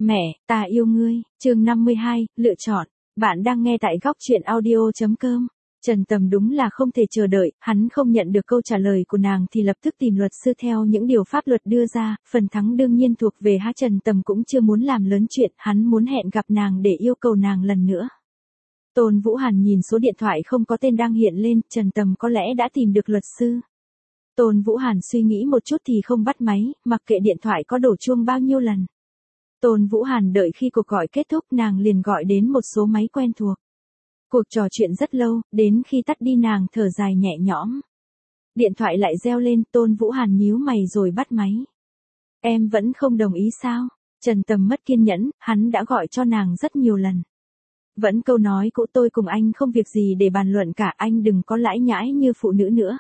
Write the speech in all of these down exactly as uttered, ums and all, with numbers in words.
Mẹ, ta yêu ngươi, chương năm mươi hai, lựa chọn. Bạn đang nghe tại góc truyện audio.com. Trần Tầm đúng là không thể chờ đợi, hắn không nhận được câu trả lời của nàng thì lập tức tìm luật sư theo những điều pháp luật đưa ra, phần thắng đương nhiên thuộc về hắn. Trần Tầm cũng chưa muốn làm lớn chuyện, hắn muốn hẹn gặp nàng để yêu cầu nàng lần nữa. Tôn Vũ Hàn nhìn số điện thoại không có tên đang hiện lên, Trần Tầm có lẽ đã tìm được luật sư. Tôn Vũ Hàn suy nghĩ một chút thì không bắt máy, mặc kệ điện thoại có đổ chuông bao nhiêu lần. Tôn Vũ Hàn đợi khi cuộc gọi kết thúc nàng liền gọi đến một số máy quen thuộc. Cuộc trò chuyện rất lâu, đến khi tắt đi nàng thở dài nhẹ nhõm. Điện thoại lại reo lên, Tôn Vũ Hàn nhíu mày rồi bắt máy. Em vẫn không đồng ý sao? Trần Tầm mất kiên nhẫn, hắn đã gọi cho nàng rất nhiều lần. Vẫn câu nói cũ, tôi cùng anh không việc gì để bàn luận cả, anh đừng có lãi nhãi như phụ nữ nữa.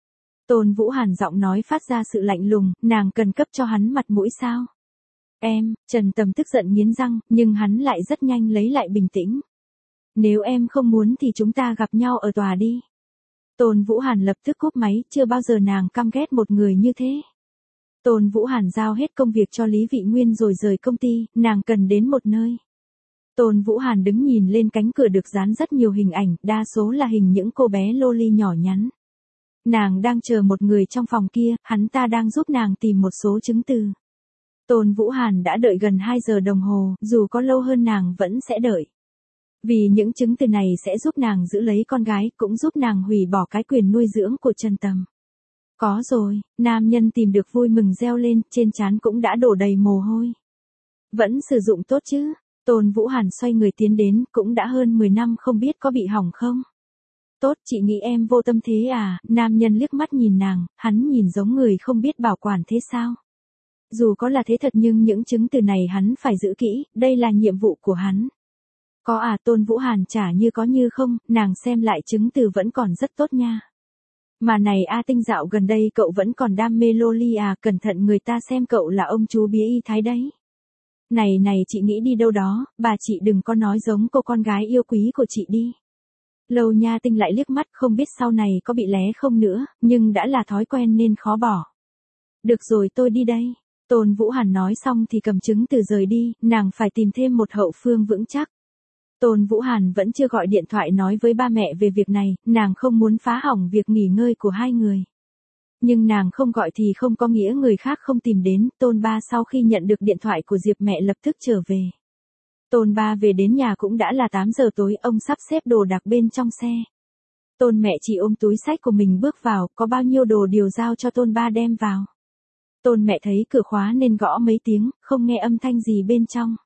Tôn Vũ Hàn giọng nói phát ra sự lạnh lùng, nàng cần cấp cho hắn mặt mũi sao? Em, Trần Tầm tức giận nghiến răng, nhưng hắn lại rất nhanh lấy lại bình tĩnh. Nếu em không muốn thì chúng ta gặp nhau ở tòa đi. Tôn Vũ Hàn lập tức cúp máy, chưa bao giờ nàng căm ghét một người như thế. Tôn Vũ Hàn giao hết công việc cho Lý Vị Nguyên rồi rời công ty, nàng cần đến một nơi. Tôn Vũ Hàn đứng nhìn lên cánh cửa được dán rất nhiều hình ảnh, đa số là hình những cô bé loli nhỏ nhắn. Nàng đang chờ một người trong phòng kia, hắn ta đang giúp nàng tìm một số chứng từ. Tôn Vũ Hàn đã đợi gần hai giờ đồng hồ, dù có lâu hơn nàng vẫn sẽ đợi. Vì những chứng từ này sẽ giúp nàng giữ lấy con gái, cũng giúp nàng hủy bỏ cái quyền nuôi dưỡng của Trần Tầm. Có rồi, nam nhân tìm được vui mừng reo lên, trên trán cũng đã đổ đầy mồ hôi. Vẫn sử dụng tốt chứ? Tôn Vũ Hàn xoay người tiến đến, cũng đã hơn mười năm không biết có bị hỏng không? Tốt, chị nghĩ em vô tâm thế à? Nam nhân liếc mắt nhìn nàng, hắn nhìn giống người không biết bảo quản thế sao? Dù có là thế thật nhưng những chứng từ này hắn phải giữ kỹ, đây là nhiệm vụ của hắn. Có à? Tôn Vũ Hàn trả như có như không, nàng xem lại chứng từ vẫn còn rất tốt nha. Mà này A Tinh, dạo gần đây cậu vẫn còn đam mê loli à, cẩn thận người ta xem cậu là ông chú bía y thái đấy. Này này, chị nghĩ đi đâu đó, bà chị đừng có nói giống cô con gái yêu quý của chị đi. Lâu Nha Tinh lại liếc mắt, không biết sau này có bị lé không nữa, nhưng đã là thói quen nên khó bỏ. Được rồi, tôi đi đây. Tôn Vũ Hàn nói xong thì cầm chứng từ rời đi, nàng phải tìm thêm một hậu phương vững chắc. Tôn Vũ Hàn vẫn chưa gọi điện thoại nói với ba mẹ về việc này, nàng không muốn phá hỏng việc nghỉ ngơi của hai người. Nhưng nàng không gọi thì không có nghĩa người khác không tìm đến, Tôn Ba sau khi nhận được điện thoại của Diệp mẹ lập tức trở về. Tôn Ba về đến nhà cũng đã là tám giờ tối, ông sắp xếp đồ đạc bên trong xe. Tôn mẹ chỉ ôm túi xách của mình bước vào, có bao nhiêu đồ đều giao cho Tôn Ba đem vào. Tôn mẹ thấy cửa khóa nên gõ mấy tiếng, không nghe âm thanh gì bên trong.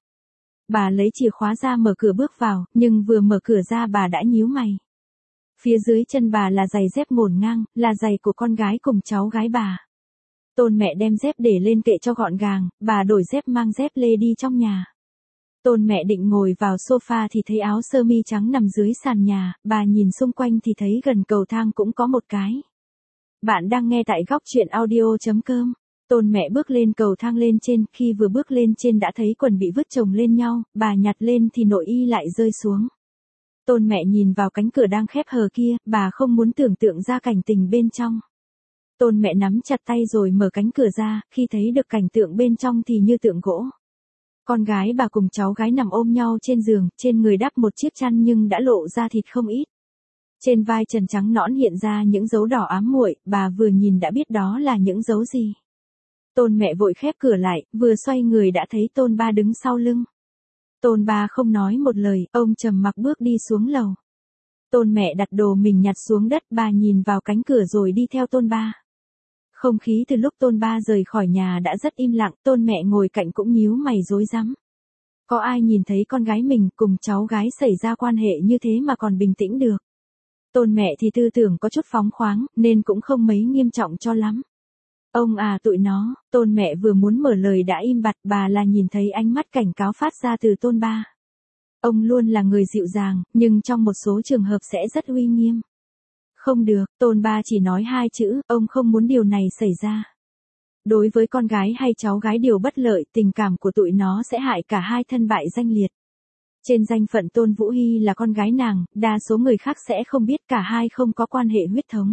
Bà lấy chìa khóa ra mở cửa bước vào, nhưng vừa mở cửa ra bà đã nhíu mày. Phía dưới chân bà là giày dép ngổn ngang, là giày của con gái cùng cháu gái bà. Tôn mẹ đem dép để lên kệ cho gọn gàng, bà đổi dép mang dép lê đi trong nhà. Tôn mẹ định ngồi vào sofa thì thấy áo sơ mi trắng nằm dưới sàn nhà, bà nhìn xung quanh thì thấy gần cầu thang cũng có một cái. Bạn đang nghe tại góc truyện audio.com. Tôn mẹ bước lên cầu thang lên trên, khi vừa bước lên trên đã thấy quần bị vứt chồng lên nhau, bà nhặt lên thì nội y lại rơi xuống. Tôn mẹ nhìn vào cánh cửa đang khép hờ kia, bà không muốn tưởng tượng ra cảnh tình bên trong. Tôn mẹ nắm chặt tay rồi mở cánh cửa ra, khi thấy được cảnh tượng bên trong thì như tượng gỗ. Con gái bà cùng cháu gái nằm ôm nhau trên giường, trên người đắp một chiếc chăn nhưng đã lộ ra thịt không ít. Trên vai trần trắng nõn hiện ra những dấu đỏ ám muội, bà vừa nhìn đã biết đó là những dấu gì. Tôn mẹ vội khép cửa lại, vừa xoay người đã thấy Tôn Ba đứng sau lưng. Tôn Ba không nói một lời, ông trầm mặc bước đi xuống lầu. Tôn mẹ đặt đồ mình nhặt xuống đất, bà nhìn vào cánh cửa rồi đi theo Tôn Ba. Không khí từ lúc Tôn Ba rời khỏi nhà đã rất im lặng, Tôn mẹ ngồi cạnh cũng nhíu mày rối rắm. Có ai nhìn thấy con gái mình cùng cháu gái xảy ra quan hệ như thế mà còn bình tĩnh được. Tôn mẹ thì tư tưởng có chút phóng khoáng, nên cũng không mấy nghiêm trọng cho lắm. Ông à tụi nó, Tôn mẹ vừa muốn mở lời đã im bặt, bà là nhìn thấy ánh mắt cảnh cáo phát ra từ Tôn Ba. Ông luôn là người dịu dàng, nhưng trong một số trường hợp sẽ rất uy nghiêm. Không được, Tôn Ba chỉ nói hai chữ, ông không muốn điều này xảy ra. Đối với con gái hay cháu gái điều bất lợi, tình cảm của tụi nó sẽ hại cả hai thân bại danh liệt. Trên danh phận Tôn Vũ Hy là con gái nàng, đa số người khác sẽ không biết cả hai không có quan hệ huyết thống.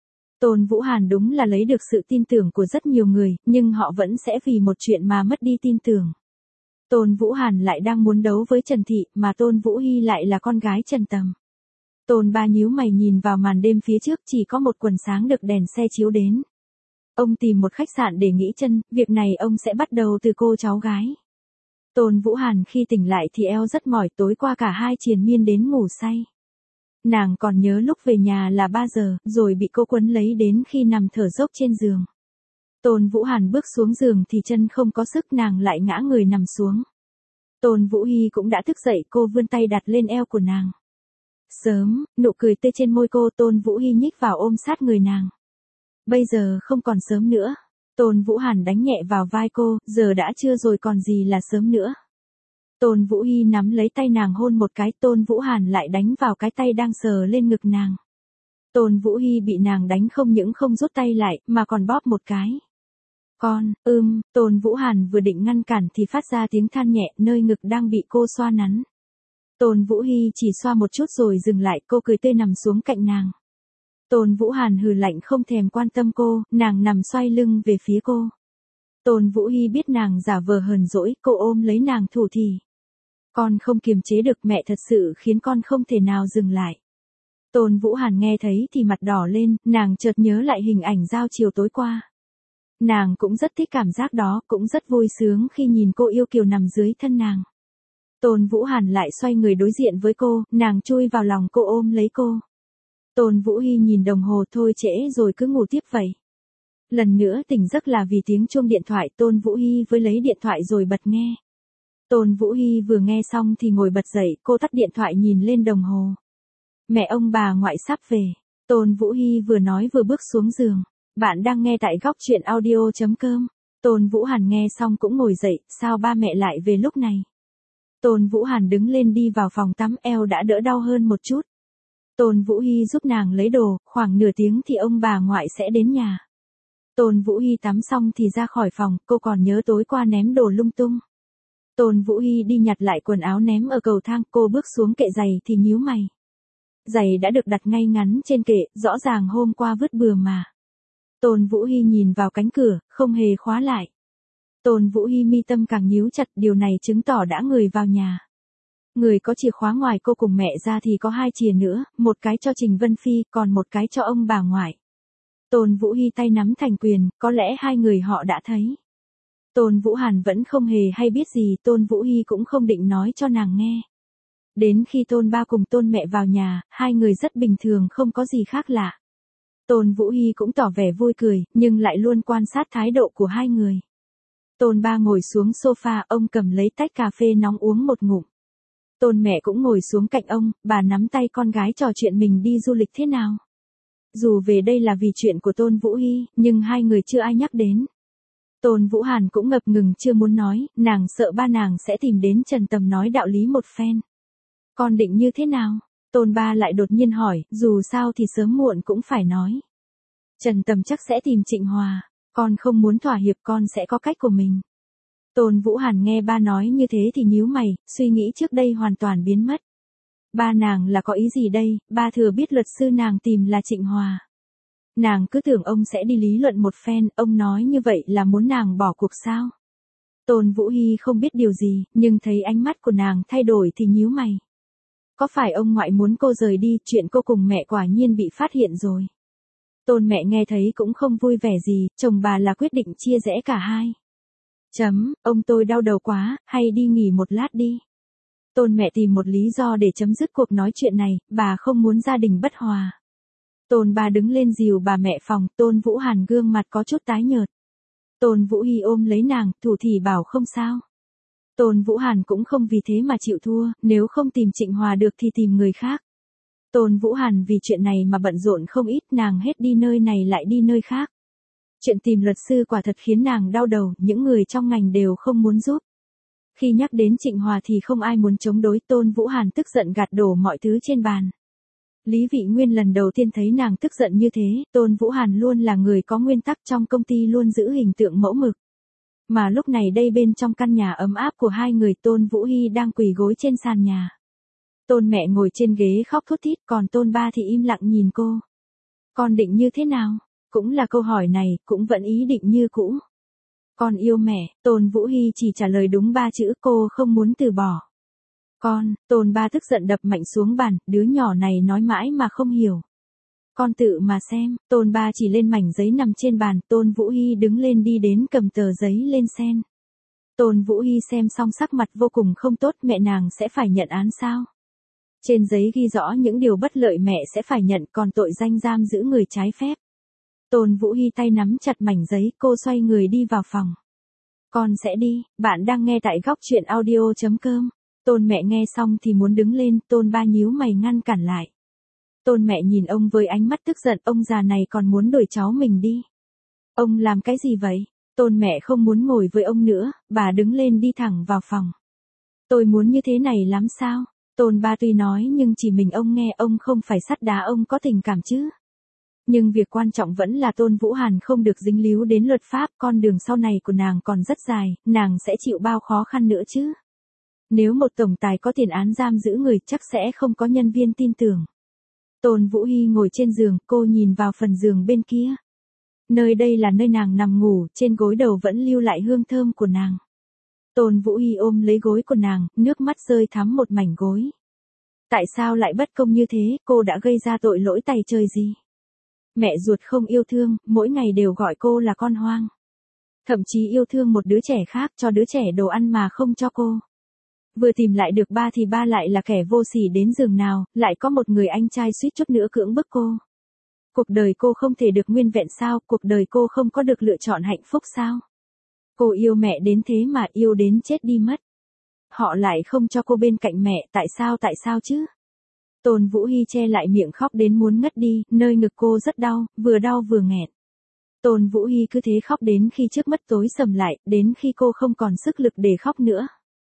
Tôn Vũ Hàn đúng là lấy được sự tin tưởng của rất nhiều người, nhưng họ vẫn sẽ vì một chuyện mà mất đi tin tưởng. Tôn Vũ Hàn lại đang muốn đấu với Trần Thị, mà Tôn Vũ Hy lại là con gái Trần Tầm. Tôn ba nhíu mày nhìn vào màn đêm phía trước, chỉ có một quần sáng được đèn xe chiếu đến. Ông tìm một khách sạn để nghỉ chân, việc này ông sẽ bắt đầu từ cô cháu gái. Tôn Vũ Hàn khi tỉnh lại thì eo rất mỏi, tối qua cả hai triền miên đến ngủ say. Nàng còn nhớ lúc về nhà là ba giờ, rồi bị cô quấn lấy đến khi nằm thở dốc trên giường. Tôn Vũ Hàn bước xuống giường thì chân không có sức, nàng lại ngã người nằm xuống. Tôn Vũ Hy cũng đã thức dậy, cô vươn tay đặt lên eo của nàng. Sớm, nụ cười tươi trên môi cô. Tôn Vũ Hy nhích vào ôm sát người nàng. Bây giờ không còn sớm nữa. Tôn Vũ Hàn đánh nhẹ vào vai cô, giờ đã trưa rồi còn gì là sớm nữa. Tôn Vũ Hy nắm lấy tay nàng hôn một cái, Tôn Vũ Hàn lại đánh vào cái tay đang sờ lên ngực nàng. Tôn Vũ Hy bị nàng đánh không những không rút tay lại, mà còn bóp một cái. Con, ưm, Tôn Vũ Hàn vừa định ngăn cản thì phát ra tiếng than nhẹ nơi ngực đang bị cô xoa nắn. Tôn Vũ Hy chỉ xoa một chút rồi dừng lại, cô cười tươi nằm xuống cạnh nàng. Tôn Vũ Hàn hừ lạnh không thèm quan tâm cô, nàng nằm xoay lưng về phía cô. Tôn Vũ Hy biết nàng giả vờ hờn dỗi, cô ôm lấy nàng thủ thỉ. Con không kiềm chế được, mẹ thật sự khiến con không thể nào dừng lại. Tôn Vũ Hàn nghe thấy thì mặt đỏ lên, nàng chợt nhớ lại hình ảnh giao chiều tối qua. Nàng cũng rất thích cảm giác đó, cũng rất vui sướng khi nhìn cô yêu kiều nằm dưới thân nàng. Tôn Vũ Hàn lại xoay người đối diện với cô, nàng chui vào lòng cô ôm lấy cô. Tôn Vũ Hy nhìn đồng hồ, thôi trễ rồi cứ ngủ tiếp vậy. Lần nữa tỉnh giấc là vì tiếng chuông điện thoại, Tôn Vũ Hy với lấy điện thoại rồi bật nghe. Tôn Vũ Hy vừa nghe xong thì ngồi bật dậy, cô tắt điện thoại nhìn lên đồng hồ. Mẹ ông bà ngoại sắp về. Tôn Vũ Hy vừa nói vừa bước xuống giường. Bạn đang nghe tại góc truyện audio chấm com. Tôn Vũ Hàn nghe xong cũng ngồi dậy, sao ba mẹ lại về lúc này? Tôn Vũ Hàn đứng lên đi vào phòng tắm, eo đã đỡ đau hơn một chút. Tôn Vũ Hy giúp nàng lấy đồ, khoảng nửa tiếng thì ông bà ngoại sẽ đến nhà. Tôn Vũ Hy tắm xong thì ra khỏi phòng, cô còn nhớ tối qua ném đồ lung tung. Tôn Vũ Hy đi nhặt lại quần áo ném ở cầu thang, cô bước xuống kệ giày thì nhíu mày. Giày đã được đặt ngay ngắn trên kệ, rõ ràng hôm qua vứt bừa mà. Tôn Vũ Hy nhìn vào cánh cửa, không hề khóa lại. Tôn Vũ Hy mi tâm càng nhíu chặt, điều này chứng tỏ đã người vào nhà. Người có chìa khóa ngoài cô cùng mẹ ra thì có hai chìa nữa, một cái cho Trình Vân Phi, còn một cái cho ông bà ngoại. Tôn Vũ Hy tay nắm thành quyền, có lẽ hai người họ đã thấy. Tôn Vũ Hàn vẫn không hề hay biết gì, Tôn Vũ Hy cũng không định nói cho nàng nghe. Đến khi Tôn ba cùng Tôn mẹ vào nhà, hai người rất bình thường, không có gì khác lạ. Tôn Vũ Hy cũng tỏ vẻ vui cười, nhưng lại luôn quan sát thái độ của hai người. Tôn ba ngồi xuống sofa, ông cầm lấy tách cà phê nóng uống một ngụm. Tôn mẹ cũng ngồi xuống cạnh ông, bà nắm tay con gái trò chuyện mình đi du lịch thế nào. Dù về đây là vì chuyện của Tôn Vũ Hy, nhưng hai người chưa ai nhắc đến. Tôn Vũ Hàn cũng ngập ngừng chưa muốn nói, nàng sợ ba nàng sẽ tìm đến Trần Tầm nói đạo lý một phen. Con định như thế nào? Tôn ba lại đột nhiên hỏi, dù sao thì sớm muộn cũng phải nói. Trần Tầm chắc sẽ tìm Trịnh Hòa, con không muốn thỏa hiệp, con sẽ có cách của mình. Tôn Vũ Hàn nghe ba nói như thế thì nhíu mày, suy nghĩ trước đây hoàn toàn biến mất. Ba nàng là có ý gì đây? Ba thừa biết luật sư nàng tìm là Trịnh Hòa. Nàng cứ tưởng ông sẽ đi lý luận một phen, ông nói như vậy là muốn nàng bỏ cuộc sao? Tôn Vũ Hy không biết điều gì, nhưng thấy ánh mắt của nàng thay đổi thì nhíu mày. Có phải ông ngoại muốn cô rời đi, chuyện cô cùng mẹ quả nhiên bị phát hiện rồi. Tôn mẹ nghe thấy cũng không vui vẻ gì, chồng bà là quyết định chia rẽ cả hai. Chấm, ông tôi đau đầu quá, hay đi nghỉ một lát đi. Tôn mẹ tìm một lý do để chấm dứt cuộc nói chuyện này, bà không muốn gia đình bất hòa. Tôn ba đứng lên dìu bà mẹ phòng, Tôn Vũ Hàn gương mặt có chút tái nhợt. Tôn Vũ Hy ôm lấy nàng, thủ thỉ bảo không sao. Tôn Vũ Hàn cũng không vì thế mà chịu thua, nếu không tìm Trịnh Hòa được thì tìm người khác. Tôn Vũ Hàn vì chuyện này mà bận rộn không ít, nàng hết đi nơi này lại đi nơi khác. Chuyện tìm luật sư quả thật khiến nàng đau đầu, những người trong ngành đều không muốn giúp. Khi nhắc đến Trịnh Hòa thì không ai muốn chống đối, Tôn Vũ Hàn tức giận gạt đổ mọi thứ trên bàn. Lý Vị Nguyên lần đầu tiên thấy nàng tức giận như thế, Tôn Vũ Hàn luôn là người có nguyên tắc trong công ty, luôn giữ hình tượng mẫu mực. Mà lúc này đây bên trong căn nhà ấm áp của hai người, Tôn Vũ Hy đang quỳ gối trên sàn nhà. Tôn mẹ ngồi trên ghế khóc thút thít, còn Tôn ba thì im lặng nhìn cô. Con định như thế nào? Cũng là câu hỏi này, cũng vẫn ý định như cũ. Con yêu mẹ, Tôn Vũ Hy chỉ trả lời đúng ba chữ, cô không muốn từ bỏ. Con, Tôn ba tức giận đập mạnh xuống bàn, đứa nhỏ này nói mãi mà không hiểu. Con tự mà xem, Tôn ba chỉ lên mảnh giấy nằm trên bàn, Tôn Vũ Hy đứng lên đi đến cầm tờ giấy lên xem. Tôn Vũ Hy xem xong sắc mặt vô cùng không tốt, mẹ nàng sẽ phải nhận án sao? Trên giấy ghi rõ những điều bất lợi mẹ sẽ phải nhận, còn tội danh giam giữ người trái phép. Tôn Vũ Hy tay nắm chặt mảnh giấy, cô xoay người đi vào phòng. Con sẽ đi, bạn đang nghe tại góc truyện audio chấm com. Tôn mẹ nghe xong thì muốn đứng lên, Tôn ba nhíu mày ngăn cản lại. Tôn mẹ nhìn ông với ánh mắt tức giận, ông già này còn muốn đuổi cháu mình đi. Ông làm cái gì vậy? Tôn mẹ không muốn ngồi với ông nữa, bà đứng lên đi thẳng vào phòng. Tôi muốn như thế này lắm sao? Tôn ba tuy nói nhưng chỉ mình ông nghe, ông không phải sắt đá, ông có tình cảm chứ. Nhưng việc quan trọng vẫn là Tôn Vũ Hàn không được dính líu đến luật pháp, con đường sau này của nàng còn rất dài, nàng sẽ chịu bao khó khăn nữa chứ. Nếu một tổng tài có tiền án giam giữ người chắc sẽ không có nhân viên tin tưởng. Tôn Vũ Hy ngồi trên giường, cô nhìn vào phần giường bên kia. Nơi đây là nơi nàng nằm ngủ, trên gối đầu vẫn lưu lại hương thơm của nàng. Tôn Vũ Hy ôm lấy gối của nàng, nước mắt rơi thắm một mảnh gối. Tại sao lại bất công như thế, cô đã gây ra tội lỗi tày trời gì? Mẹ ruột không yêu thương, mỗi ngày đều gọi cô là con hoang. Thậm chí yêu thương một đứa trẻ khác, cho đứa trẻ đồ ăn mà không cho cô. Vừa tìm lại được ba thì ba lại là kẻ vô sỉ đến giường nào, lại có một người anh trai suýt chút nữa cưỡng bức cô. Cuộc đời cô không thể được nguyên vẹn sao, cuộc đời cô không có được lựa chọn hạnh phúc sao? Cô yêu mẹ đến thế mà yêu đến chết đi mất. Họ lại không cho cô bên cạnh mẹ, tại sao tại sao chứ? Tôn Vũ Hy che lại miệng khóc đến muốn ngất đi, nơi ngực cô rất đau, vừa đau vừa nghẹn. Tôn Vũ Hy cứ thế khóc đến khi trước mắt tối sầm lại, đến khi cô không còn sức lực để khóc nữa.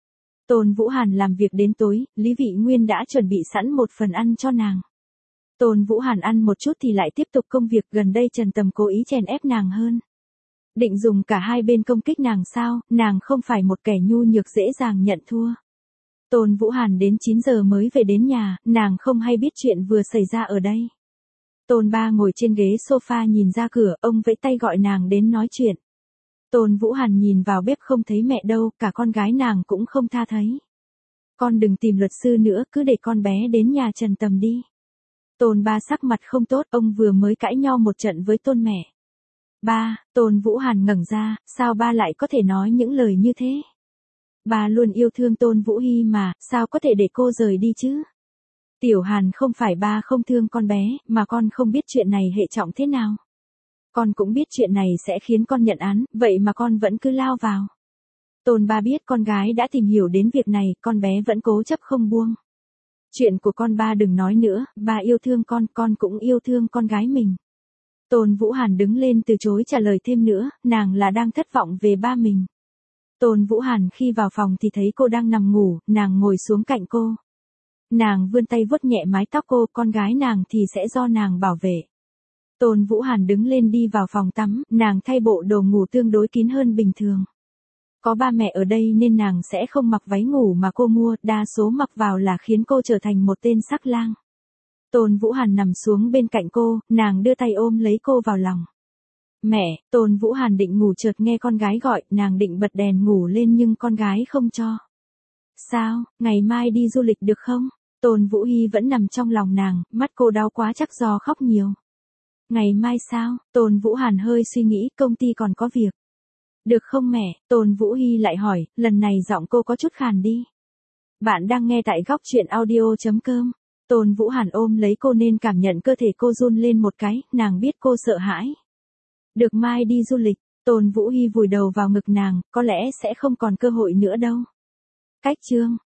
Tôn Vũ Hàn làm việc đến tối, Lý Vị Nguyên đã chuẩn bị sẵn một phần ăn cho nàng. Tôn Vũ Hàn ăn một chút thì lại tiếp tục công việc, gần đây Trần Tầm cố ý chèn ép nàng hơn. Định dùng cả hai bên công kích nàng sao, nàng không phải một kẻ nhu nhược dễ dàng nhận thua. Tôn Vũ Hàn đến chín giờ mới về đến nhà, nàng không hay biết chuyện vừa xảy ra ở đây. Tôn ba ngồi trên ghế sofa nhìn ra cửa, ông vẫy tay gọi nàng đến nói chuyện. Tôn Vũ Hàn nhìn vào bếp không thấy mẹ đâu, cả con gái nàng cũng không tha thấy. Con đừng tìm luật sư nữa, cứ để con bé đến nhà Trần Tầm đi. Tôn ba sắc mặt không tốt, ông vừa mới cãi nhau một trận với Tôn mẹ. Ba, Tôn Vũ Hàn ngẩng ra, sao ba lại có thể nói những lời như thế? Ba luôn yêu thương Tôn Vũ Hy mà, sao có thể để cô rời đi chứ? Tiểu Hàn, không phải ba không thương con bé, mà con không biết chuyện này hệ trọng thế nào. Con cũng biết chuyện này sẽ khiến con nhận án, vậy mà con vẫn cứ lao vào. Tôn ba biết con gái đã tìm hiểu đến việc này, con bé vẫn cố chấp không buông. Chuyện của con ba đừng nói nữa, ba yêu thương con, con cũng yêu thương con gái mình. Tôn Vũ Hàn đứng lên từ chối trả lời thêm nữa, nàng là đang thất vọng về ba mình. Tôn Vũ Hàn khi vào phòng thì thấy cô đang nằm ngủ, nàng ngồi xuống cạnh cô. Nàng vươn tay vuốt nhẹ mái tóc cô, con gái nàng thì sẽ do nàng bảo vệ. Tôn Vũ Hàn đứng lên đi vào phòng tắm, nàng thay bộ đồ ngủ tương đối kín hơn bình thường. Có ba mẹ ở đây nên nàng sẽ không mặc váy ngủ mà cô mua, đa số mặc vào là khiến cô trở thành một tên sắc lang. Tôn Vũ Hàn nằm xuống bên cạnh cô, nàng đưa tay ôm lấy cô vào lòng. Mẹ, Tôn Vũ Hàn định ngủ chợt nghe con gái gọi, nàng định bật đèn ngủ lên nhưng con gái không cho. Sao, ngày mai đi du lịch được không? Tôn Vũ Hy vẫn nằm trong lòng nàng, mắt cô đau quá chắc do khóc nhiều. Ngày mai sao? Tôn Vũ Hàn hơi suy nghĩ, công ty còn có việc. Được không mẹ? Tôn Vũ Hy lại hỏi, lần này giọng cô có chút khàn đi. Bạn đang nghe tại góc truyện audio chấm com. Tôn Vũ Hàn ôm lấy cô nên cảm nhận cơ thể cô run lên một cái, nàng biết cô sợ hãi. Được, mai đi du lịch. Tôn Vũ Hy vùi đầu vào ngực nàng, có lẽ sẽ không còn cơ hội nữa đâu. Cách chương